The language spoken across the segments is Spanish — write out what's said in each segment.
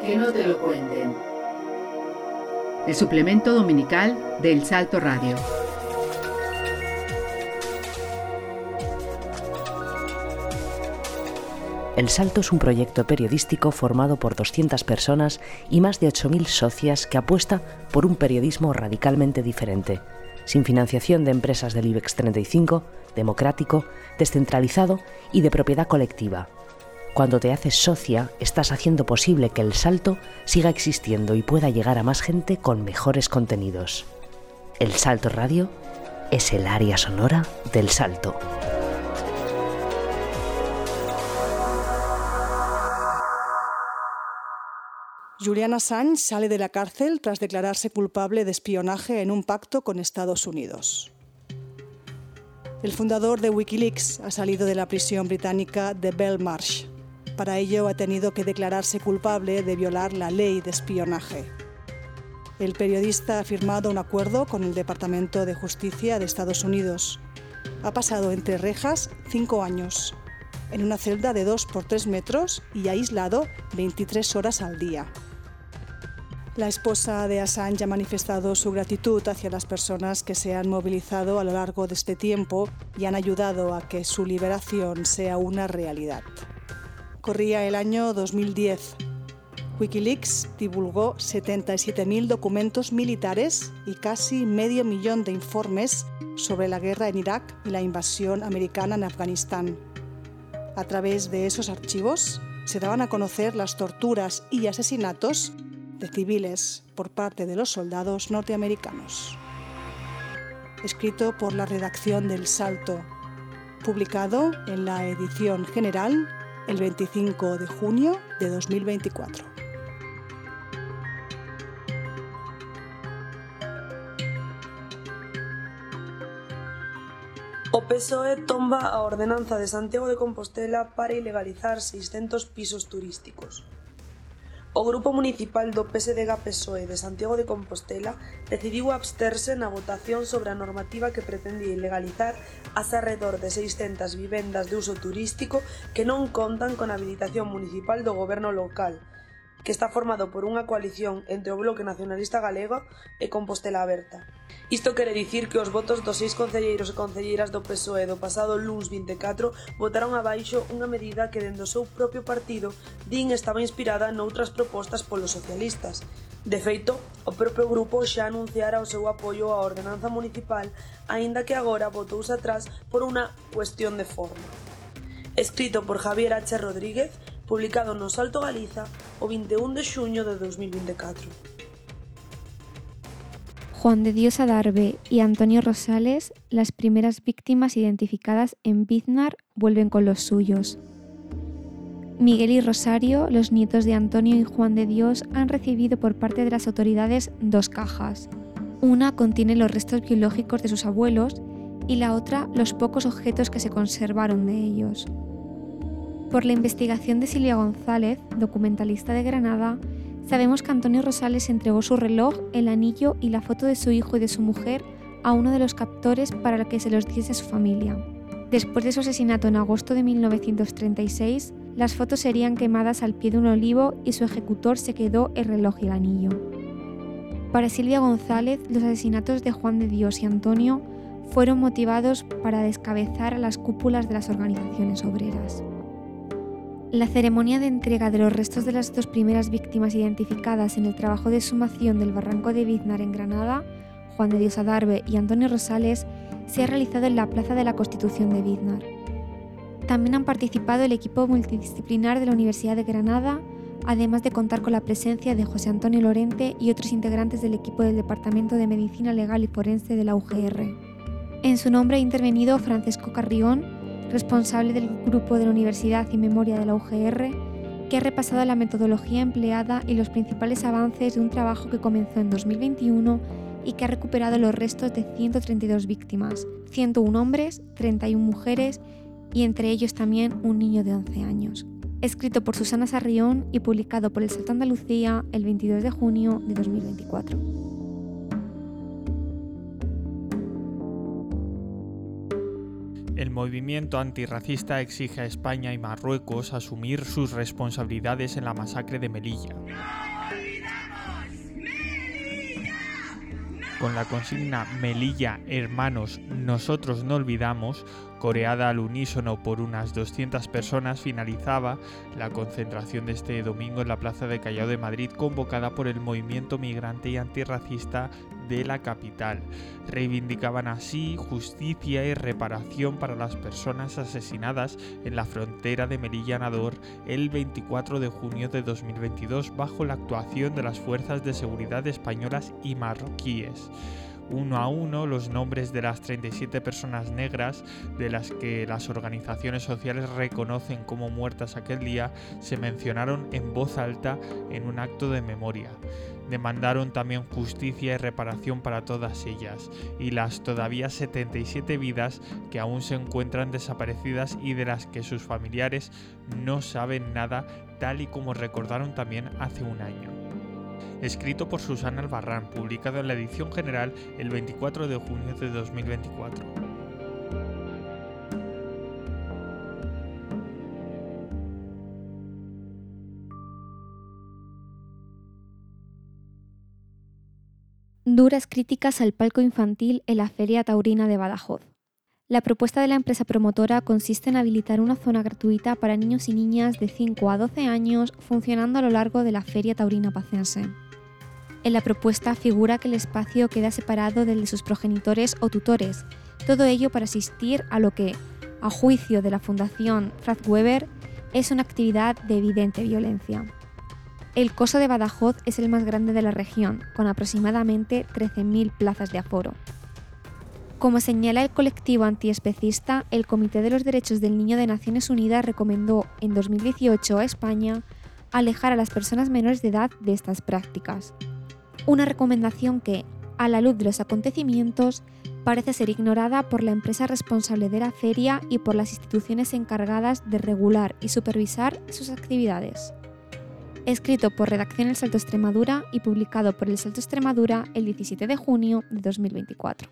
Que no te lo cuenten. El suplemento dominical de El Salto Radio. El Salto es un proyecto periodístico formado por 200 personas y más de 8.000 socias que apuesta por un periodismo radicalmente diferente, sin financiación de empresas del IBEX 35, democrático, descentralizado y de propiedad colectiva. Cuando te haces socia, estás haciendo posible que El Salto siga existiendo y pueda llegar a más gente con mejores contenidos. El Salto Radio es el área sonora del Salto. Julian Assange sale de la cárcel tras declararse culpable de espionaje en un pacto con Estados Unidos. El fundador de Wikileaks ha salido de la prisión británica de Belmarsh. Para ello ha tenido que declararse culpable de violar la ley de espionaje. El periodista ha firmado un acuerdo con el Departamento de Justicia de Estados Unidos. Ha pasado entre rejas 5 años, en una celda de 2 por 3 metros y aislado 23 horas al día. La esposa de Assange ha manifestado su gratitud hacia las personas que se han movilizado a lo largo de este tiempo y han ayudado a que su liberación sea una realidad. Corría el año 2010. Wikileaks divulgó 77.000 documentos militares y casi 500.000 de informes sobre la guerra en Irak y la invasión americana en Afganistán. A través de esos archivos se daban a conocer las torturas y asesinatos de civiles por parte de los soldados norteamericanos. Escrito por la redacción del Salto, publicado en la edición general el 25 de junio de 2024. O PSOE tomba a ordenanza de Santiago de Compostela para ilegalizar 600 pisos turísticos. O Grupo Municipal do PSDG-PSOE de Santiago de Compostela decidiu absterse na votación sobre a normativa que pretendía ilegalizar as arredor de 600 vivendas de uso turístico que non contan con habilitación municipal do goberno local, que está formado por unha coalición entre o Bloque Nacionalista Galego e Compostela Aberta. Isto quere dicir que os votos dos 6 concelleiros e concelleiras do PSOE do pasado luns 24 votaron abaixo unha medida que dende o seu propio partido din estaba inspirada noutras propostas polos socialistas. De feito, o propio grupo xa anunciara o seu apoio á ordenanza municipal, aínda que agora votouse atrás por unha cuestión de forma. Escrito por Javier H. Rodríguez, publicado no Salto Galiza o 21 de xuño de 2024. Juan de Dios Adarve y Antonio Rosales, las primeras víctimas identificadas en Biznar, vuelven con los suyos. Miguel y Rosario, los nietos de Antonio y Juan de Dios, han recibido por parte de las autoridades 2 cajas. Una contiene los restos biológicos de sus abuelos y la otra los pocos objetos que se conservaron de ellos. Por la investigación de Silvia González, documentalista de Granada, sabemos que Antonio Rosales entregó su reloj, el anillo y la foto de su hijo y de su mujer a uno de los captores para que se los diese a su familia. Después de su asesinato en agosto de 1936, las fotos serían quemadas al pie de un olivo y su ejecutor se quedó el reloj y el anillo. Para Silvia González, los asesinatos de Juan de Dios y Antonio fueron motivados para descabezar a las cúpulas de las organizaciones obreras. La ceremonia de entrega de los restos de las 2 primeras víctimas identificadas en el trabajo de exhumación del barranco de Biznar en Granada, Juan de Dios Adarve y Antonio Rosales, se ha realizado en la Plaza de la Constitución de Biznar. También han participado el equipo multidisciplinar de la Universidad de Granada, además de contar con la presencia de José Antonio Lorente y otros integrantes del equipo del Departamento de Medicina Legal y Forense de la UGR. En su nombre ha intervenido Francesco Carrión, responsable del grupo de la Universidad y Memoria de la UGR, que ha repasado la metodología empleada y los principales avances de un trabajo que comenzó en 2021 y que ha recuperado los restos de 132 víctimas, 101 hombres, 31 mujeres y entre ellos también un niño de 11 años. Escrito por Susana Sarrión y publicado por El Salto Andalucía el 22 de junio de 2024. El movimiento antirracista exige a España y Marruecos asumir sus responsabilidades en la masacre de Melilla. Con la consigna Melilla, hermanos, nosotros no olvidamos, coreada al unísono por unas 200 personas, finalizaba la concentración de este domingo en la Plaza de Callao de Madrid, convocada por el movimiento migrante y antirracista de la capital. Reivindicaban así justicia y reparación para las personas asesinadas en la frontera de Melilla-Nador el 24 de junio de 2022 bajo la actuación de las fuerzas de seguridad españolas y marroquíes. Uno a uno, los nombres de las 37 personas negras de las que las organizaciones sociales reconocen como muertas aquel día se mencionaron en voz alta en un acto de memoria. Demandaron también justicia y reparación para todas ellas y las todavía 77 vidas que aún se encuentran desaparecidas y de las que sus familiares no saben nada, tal y como recordaron también hace un año. Escrito por Susana Albarrán, publicado en la edición general el 24 de junio de 2024. Duras críticas al palco infantil en la Feria Taurina de Badajoz. La propuesta de la empresa promotora consiste en habilitar una zona gratuita para niños y niñas de 5 a 12 años funcionando a lo largo de la Feria Taurina Pacense. En la propuesta figura que el espacio queda separado del de sus progenitores o tutores, todo ello para asistir a lo que, a juicio de la Fundación Franz Weber, es una actividad de evidente violencia. El Coso de Badajoz es el más grande de la región, con aproximadamente 13.000 plazas de aforo. Como señala el colectivo antiespecista, el Comité de los Derechos del Niño de Naciones Unidas recomendó en 2018 a España alejar a las personas menores de edad de estas prácticas. Una recomendación que, a la luz de los acontecimientos, parece ser ignorada por la empresa responsable de la feria y por las instituciones encargadas de regular y supervisar sus actividades. Escrito por Redacción El Salto Extremadura y publicado por El Salto Extremadura el 17 de junio de 2024.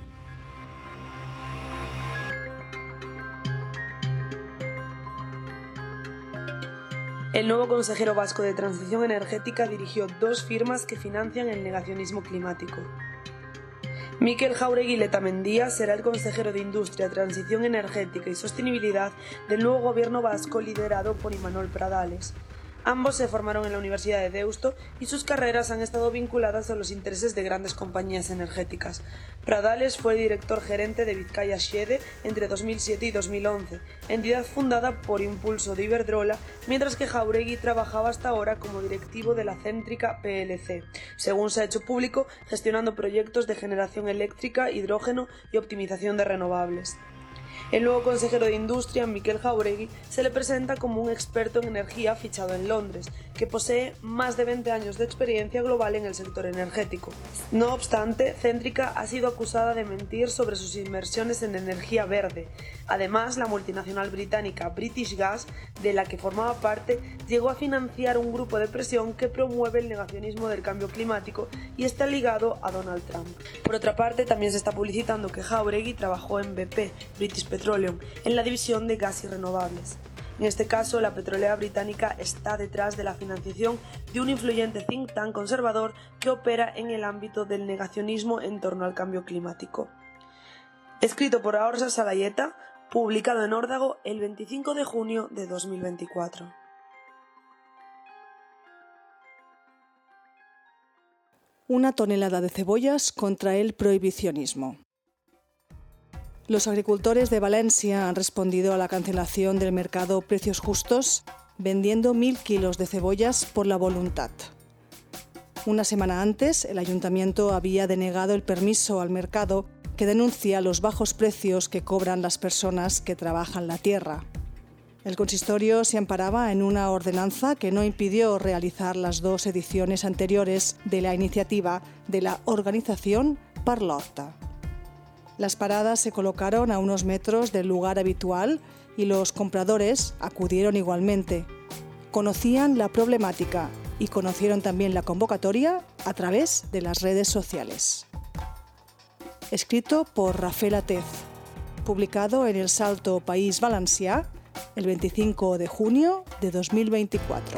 El nuevo consejero vasco de Transición Energética dirigió 2 firmas que financian el negacionismo climático. Mikel Jáuregui Letamendia será el consejero de Industria, Transición Energética y Sostenibilidad del nuevo gobierno vasco liderado por Imanol Pradales. Ambos se formaron en la Universidad de Deusto y sus carreras han estado vinculadas a los intereses de grandes compañías energéticas. Pradales fue director gerente de Bizkaia Xede entre 2007 y 2011, entidad fundada por impulso de Iberdrola, mientras que Jáuregui trabajaba hasta ahora como directivo de la Céntrica PLC, según se ha hecho público, gestionando proyectos de generación eléctrica, hidrógeno y optimización de renovables. El nuevo consejero de Industria, Mikel Jáuregui, se le presenta como un experto en energía fichado en Londres, que posee más de 20 años de experiencia global en el sector energético. No obstante, Céntrica ha sido acusada de mentir sobre sus inversiones en energía verde. Además, la multinacional británica British Gas, de la que formaba parte, llegó a financiar un grupo de presión que promueve el negacionismo del cambio climático y está ligado a Donald Trump. Por otra parte, también se está publicitando que Jáuregui trabajó en BP, British Petroleum, en la división de gas y renovables. En este caso, la petrolera británica está detrás de la financiación de un influyente think tank conservador que opera en el ámbito del negacionismo en torno al cambio climático. Escrito por Aorsa Salayeta, publicado en Órdago el 25 de junio de 2024. Una tonelada de cebollas contra el prohibicionismo. Los agricultores de Valencia han respondido a la cancelación del mercado Precios Justos vendiendo 1.000 kilos de cebollas por la voluntad. Una semana antes, el ayuntamiento había denegado el permiso al mercado que denuncia los bajos precios que cobran las personas que trabajan la tierra. El consistorio se amparaba en una ordenanza que no impidió realizar las 2 ediciones anteriores de la iniciativa de la organización Parlota. Las paradas se colocaron a unos metros del lugar habitual y los compradores acudieron igualmente. Conocían la problemática y conocieron también la convocatoria a través de las redes sociales. Escrito por Rafael Atez. publicado en El Salto País Valencià el 25 de junio de 2024.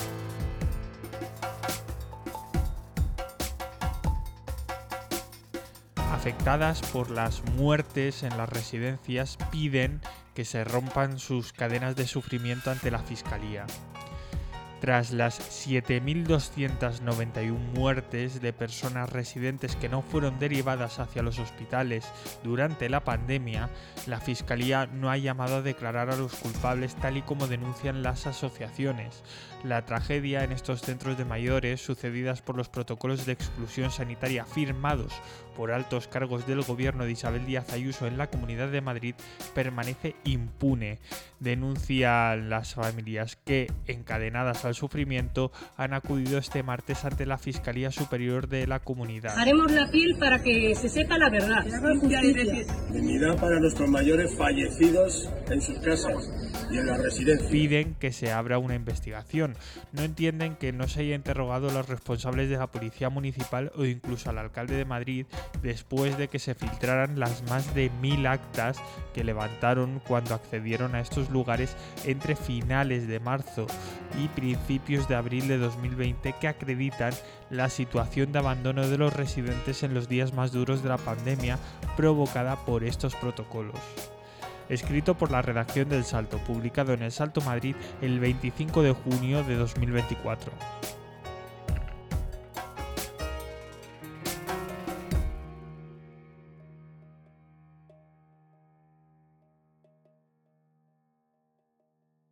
Afectadas por las muertes en las residencias piden que se rompan sus cadenas de sufrimiento ante la Fiscalía. Tras las 7.291 muertes de personas residentes que no fueron derivadas hacia los hospitales durante la pandemia, la Fiscalía no ha llamado a declarar a los culpables tal y como denuncian las asociaciones. La tragedia en estos centros de mayores, sucedidas por los protocolos de exclusión sanitaria firmados por altos cargos del gobierno de Isabel Díaz Ayuso en la Comunidad de Madrid, permanece impune. Denuncian las familias que, encadenadas al sufrimiento, han acudido este martes ante la Fiscalía Superior de la Comunidad. Haremos la piel para que se sepa la verdad. Dignidad para nuestros mayores fallecidos en sus casas y en la residencia. Piden que se abra una investigación. No entienden que no se haya interrogado a los responsables de la Policía Municipal o incluso al alcalde de Madrid después de que se filtraran las más de 1.000 actas que levantaron cuando accedieron a estos lugares entre finales de marzo y principios de abril de 2020, que acreditan la situación de abandono de los residentes en los días más duros de la pandemia provocada por estos protocolos. Escrito por la redacción del Salto, publicado en El Salto Madrid el 25 de junio de 2024.